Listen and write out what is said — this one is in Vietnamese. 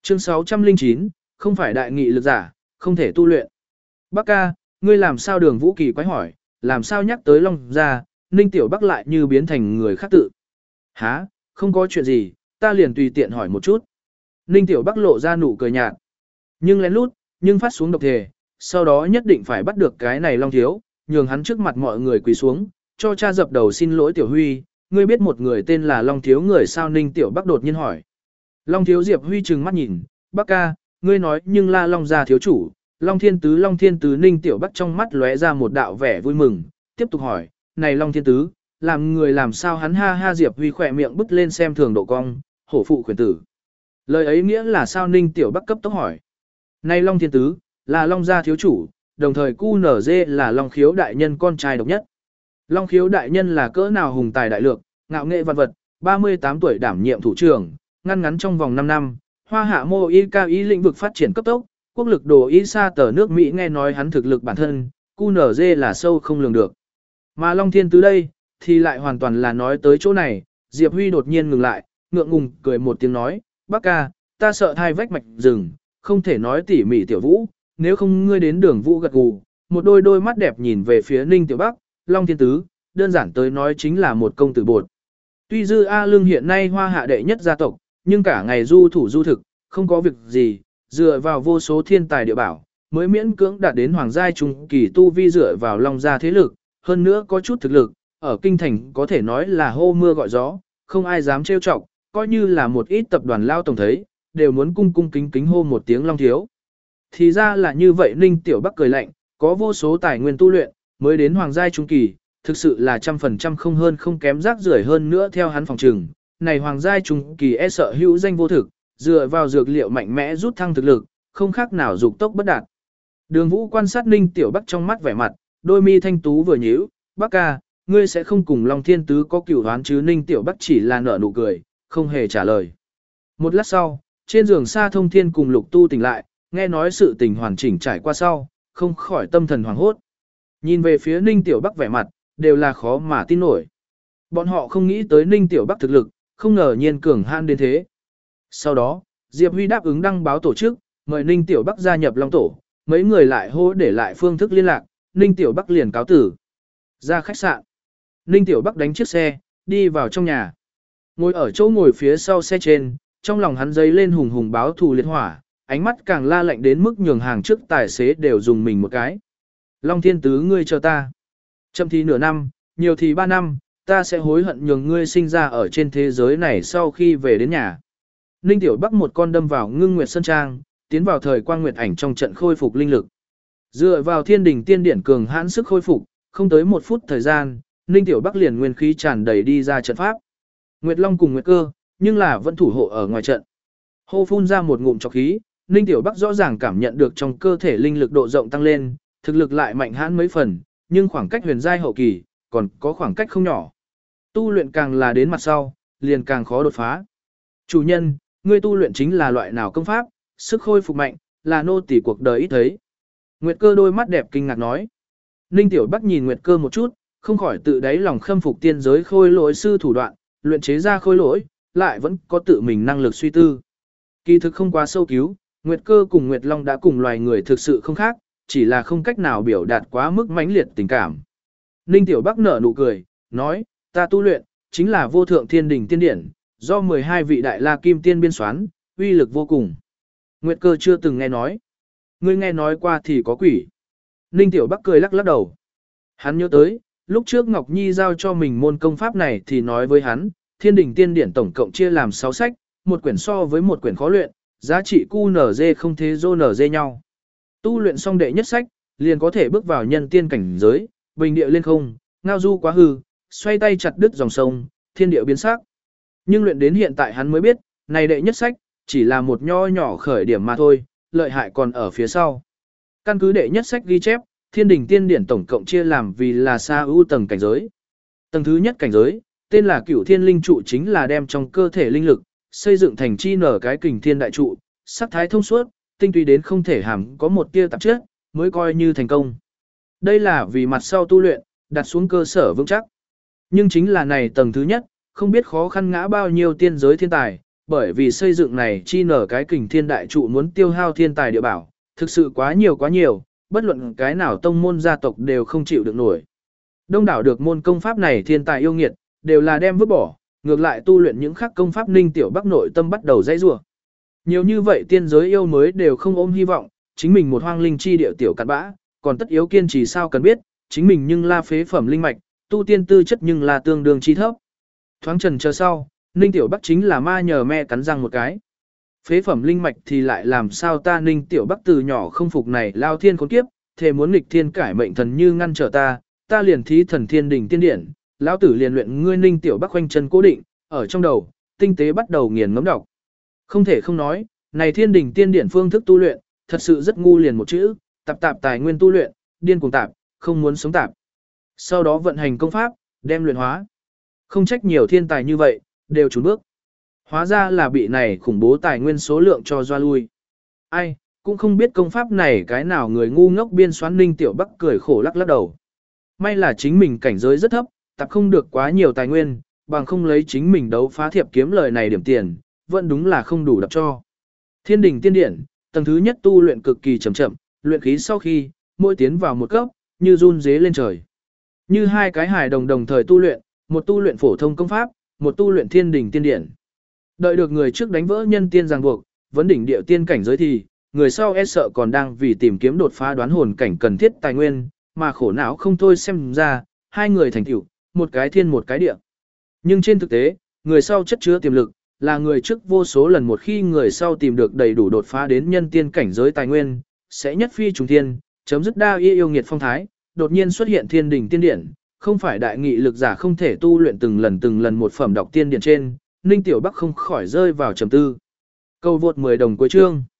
Chương 609, không phải đại nghị lực giả, không thể tu luyện. Bác ca, ngươi làm sao Đường Vũ kỳ quái hỏi, làm sao nhắc tới Long gia, Ninh Tiểu Bắc lại như biến thành người khác tự. Hả, không có chuyện gì, ta liền tùy tiện hỏi một chút. Ninh Tiểu Bắc lộ ra nụ cười nhạt. Nhưng lén lút, nhưng phát xuống độc thề, sau đó nhất định phải bắt được cái này Long Thiếu, nhường hắn trước mặt mọi người quỳ xuống, cho cha dập đầu xin lỗi Tiểu Huy, ngươi biết một người tên là Long Thiếu người sao Ninh Tiểu Bắc đột nhiên hỏi. Long Thiếu Diệp Huy trừng mắt nhìn, Bắc ca, ngươi nói nhưng la Long gia thiếu chủ, Long Thiên Tứ Ninh Tiểu Bắc trong mắt lóe ra một đạo vẻ vui mừng, tiếp tục hỏi, này Long Thiên Tứ, làm người làm sao hắn ha ha Diệp Huy khỏe miệng bứt lên xem thường độ cong, hổ phụ khuyển tử. Lời ấy nghĩa là sao Ninh Tiểu Bắc cấp tốc hỏi. Này Long Thiên Tứ, là Long gia thiếu chủ, đồng thời QNZ là Long Khiếu đại nhân con trai độc nhất. Long Khiếu đại nhân là cỡ nào hùng tài đại lược, ngạo nghệ văn vật, 38 tuổi đảm nhiệm thủ trưởng, ngăn ngắn trong vòng 5 năm, Hoa Hạ mô y cao y lĩnh vực phát triển cấp tốc, quốc lực đồ y xa tờ nước Mỹ nghe nói hắn thực lực bản thân, QNZ là sâu không lường được. Mà Long Thiên Tứ đây, thì lại hoàn toàn là nói tới chỗ này, Diệp Huy đột nhiên ngừng lại, ngượng ngùng cười một tiếng nói, bác ca, ta sợ thai vách mạch rừng, không thể nói tỉ mỉ Tiểu Vũ, nếu không ngươi đến Đường Vũ gật gù, một đôi mắt đẹp nhìn về phía Ninh Tiểu Bắc, Long Thiên Tứ, đơn giản tới nói chính là một công tử bột. Tuy Dư A Lương hiện nay Hoa Hạ đệ nhất gia tộc, nhưng cả ngày du thủ du thực, không có việc gì, dựa vào vô số thiên tài địa bảo, mới miễn cưỡng đạt đến hoàng giai trung kỳ tu vi dựa vào Long gia thế lực, hơn nữa có chút thực lực, ở kinh thành có thể nói là hô mưa gọi gió, không ai dám trêu chọc, coi như là một ít tập đoàn lao tổng thấy, đều muốn cung cung kính kính hô một tiếng Long thiếu. Thì ra là như vậy Ninh Tiểu Bắc cười lạnh, có vô số tài nguyên tu luyện, mới đến hoàng giai trung kỳ, thực sự là 100% không hơn không kém rác rưởi hơn nữa theo hắn phòng trừng. Này hoàng giai trung kỳ e sợ hữu danh vô thực, dựa vào dược liệu mạnh mẽ rút thăng thực lực, không khác nào dục tốc bất đạt. Đường Vũ quan sát Ninh Tiểu Bắc trong mắt vẻ mặt, đôi mi thanh tú vừa nhíu, Bắc ca, ngươi sẽ không cùng Long Thiên Tứ có cửu oán chứ Ninh Tiểu Bắc chỉ là nở nụ cười, không hề trả lời. Một lát sau, trên giường Sa Thông Thiên cùng Lục Tu tỉnh lại, nghe nói sự tình hoàn chỉnh trải qua sau, không khỏi tâm thần hoảng hốt. Nhìn về phía Ninh Tiểu Bắc vẻ mặt, đều là khó mà tin nổi. Bọn họ không nghĩ tới Ninh Tiểu Bắc thực lực, không ngờ nhiên cường han đến thế. Sau đó, Diệp Huy đáp ứng đăng báo tổ chức, mời Ninh Tiểu Bắc gia nhập Long Tổ, mấy người lại hô để lại phương thức liên lạc, Ninh Tiểu Bắc liền cáo tử. Ra khách sạn, Ninh Tiểu Bắc đánh chiếc xe, đi vào trong nhà. Ngồi ở chỗ ngồi phía sau xe trên, trong lòng hắn dấy lên hùng hùng báo thù liệt hỏa, ánh mắt càng la lạnh đến mức nhường hàng trước tài xế đều dùng mình một cái. Long Thiên Tứ ngươi chờ ta. Chậm thì nửa năm, nhiều thì 3 năm, ta sẽ hối hận nhường ngươi sinh ra ở trên thế giới này sau khi về đến nhà. Ninh Tiểu Bắc một con đâm vào Ngưng Nguyệt Sơn Trang, tiến vào thời quang nguyệt ảnh trong trận khôi phục linh lực. Dựa vào Thiên Đình Tiên Điển cường hãn sức khôi phục, không tới 1 phút thời gian, Ninh Tiểu Bắc liền nguyên khí tràn đầy đi ra trận pháp. Nguyệt Long cùng Nguyệt Cơ, nhưng là vẫn thủ hộ ở ngoài trận. Hô phun ra một ngụm trọc khí, Ninh Tiểu Bắc rõ ràng cảm nhận được trong cơ thể linh lực độ rộng tăng lên, thực lực lại mạnh hãn mấy phần, nhưng khoảng cách huyền giai hậu kỳ, còn có khoảng cách không nhỏ. Tu luyện càng là đến mặt sau, liền càng khó đột phá. Chủ nhân, ngươi tu luyện chính là loại nào công pháp, sức khôi phục mạnh, là nô tỳ cuộc đời ít thấy. Nguyệt Cơ đôi mắt đẹp kinh ngạc nói. Ninh Tiểu Bắc nhìn Nguyệt Cơ một chút, không khỏi tự đáy lòng khâm phục tiên giới khôi lỗi sư thủ đoạn, luyện chế ra khôi lỗi, lại vẫn có tự mình năng lực suy tư. Kỳ thực không quá sâu cứu, Nguyệt Cơ cùng Nguyệt Long đã cùng loài người thực sự không khác, chỉ là không cách nào biểu đạt quá mức mãnh liệt tình cảm. Ninh Tiểu Bắc nở nụ cười, nói, ta tu luyện, chính là vô thượng thiên đình tiên điển, do 12 vị đại la kim tiên biên soán, uy lực vô cùng. Nguyệt Cơ chưa từng nghe nói. Ngươi nghe nói qua thì có quỷ. Ninh Tiểu Bắc cười lắc lắc đầu. Hắn nhớ tới, lúc trước Ngọc Nhi giao cho mình môn công pháp này thì nói với hắn, thiên đình tiên điển tổng cộng chia làm 6 sách, một quyển so với một quyển khó luyện, giá trị QNZ không thế dô NZ nhau. Tu luyện xong đệ nhất sách, liền có thể bước vào nhân tiên cảnh giới, bình địa lên không, ngao du quá hư, xoay tay chặt đứt dòng sông, thiên địa biến sắc. Nhưng luyện đến hiện tại hắn mới biết, này đệ nhất sách, chỉ là một nho nhỏ khởi điểm mà thôi, lợi hại còn ở phía sau. Căn cứ đệ nhất sách ghi chép, thiên đình tiên điển tổng cộng chia làm vì là sa ưu tầng cảnh giới. Tầng thứ nhất cảnh giới, tên là Cửu Thiên Linh trụ chính là đem trong cơ thể linh lực, xây dựng thành chi nở cái kình thiên đại trụ, sắc thái thông suốt, tinh túy đến không thể hàm có một tia tạp chất, mới coi như thành công. Đây là vì mặt sau tu luyện, đặt xuống cơ sở vững chắc. Nhưng chính là này tầng thứ nhất, không biết khó khăn ngã bao nhiêu tiên giới thiên tài, bởi vì xây dựng này chi nở cái kình thiên đại trụ muốn tiêu hao thiên tài địa bảo, thực sự quá nhiều, bất luận cái nào tông môn gia tộc đều không chịu được nổi. Đông đảo được môn công pháp này thiên tài yêu nghiệt, đều là đem vứt bỏ, ngược lại tu luyện những khác công pháp Ninh Tiểu Bắc nội tâm bắt đầu dãy rủa. Nhiều như vậy tiên giới yêu mới đều không ôm hy vọng, chính mình một hoang linh chi địa tiểu cặn bã, còn tất yếu kiên trì sao cần biết, chính mình nhưng là phế phẩm linh mạch, tu tiên tư chất nhưng là tương đương chi thấp. Thoáng trần chờ sau, Ninh Tiểu Bắc chính là ma nhờ me cắn răng một cái. Phế phẩm linh mạch thì lại làm sao ta Ninh Tiểu Bắc từ nhỏ không phục này lao thiên khốn kiếp, thề muốn nghịch thiên cải mệnh thần như ngăn trở ta liền thí thần thiên đỉnh tiên điển, lão tử liền luyện ngươi Ninh Tiểu Bắc khoanh chân cố định, ở trong đầu, tinh tế bắt đầu nghiền ngẫm đọc. Không thể không nói, này thiên đỉnh tiên điển phương thức tu luyện, thật sự rất ngu liền một chữ, tạp tài nguyên tu luyện, điên cuồng tạp, không muốn sống tạp. Sau đó vận hành công pháp, đem luyện hóa. Không trách nhiều thiên tài như vậy, đều trốn bước. Hóa ra là bị này khủng bố tài nguyên số lượng cho doa lui. Ai, cũng không biết công pháp này cái nào người ngu ngốc biên xoán Ninh Tiểu Bắc cười khổ lắc đầu. May là chính mình cảnh giới rất thấp, tập không được quá nhiều tài nguyên, bằng không lấy chính mình đấu phá thiệp kiếm lời này điểm tiền, vẫn đúng là không đủ đập cho. Thiên đỉnh tiên điển, tầng thứ nhất tu luyện cực kỳ chậm, luyện khí sau khi, mỗi tiến vào một cấp, như run dế lên trời. Như hai cái hài đồng thời tu luyện, một tu luyện phổ thông công pháp, một tu luyện thiên đỉnh tiên điển. Đợi được người trước đánh vỡ nhân tiên ràng buộc, vấn đỉnh địa tiên cảnh giới thì, người sau e sợ còn đang vì tìm kiếm đột phá đoán hồn cảnh cần thiết tài nguyên, mà khổ não không thôi xem ra, hai người thành tựu, một cái thiên một cái địa. Nhưng trên thực tế, người sau chất chứa tiềm lực, là người trước vô số lần một khi người sau tìm được đầy đủ đột phá đến nhân tiên cảnh giới tài nguyên, sẽ nhất phi trùng thiên, chấm dứt đa yêu nghiệt phong thái, đột nhiên xuất hiện thiên đỉnh tiên điển, không phải đại nghị lực giả không thể tu luyện từng lần một phẩm đọc tiên điển trên, Ninh Tiểu Bắc không khỏi rơi vào trầm tư. Câu vượt 10 đồng cuối chương.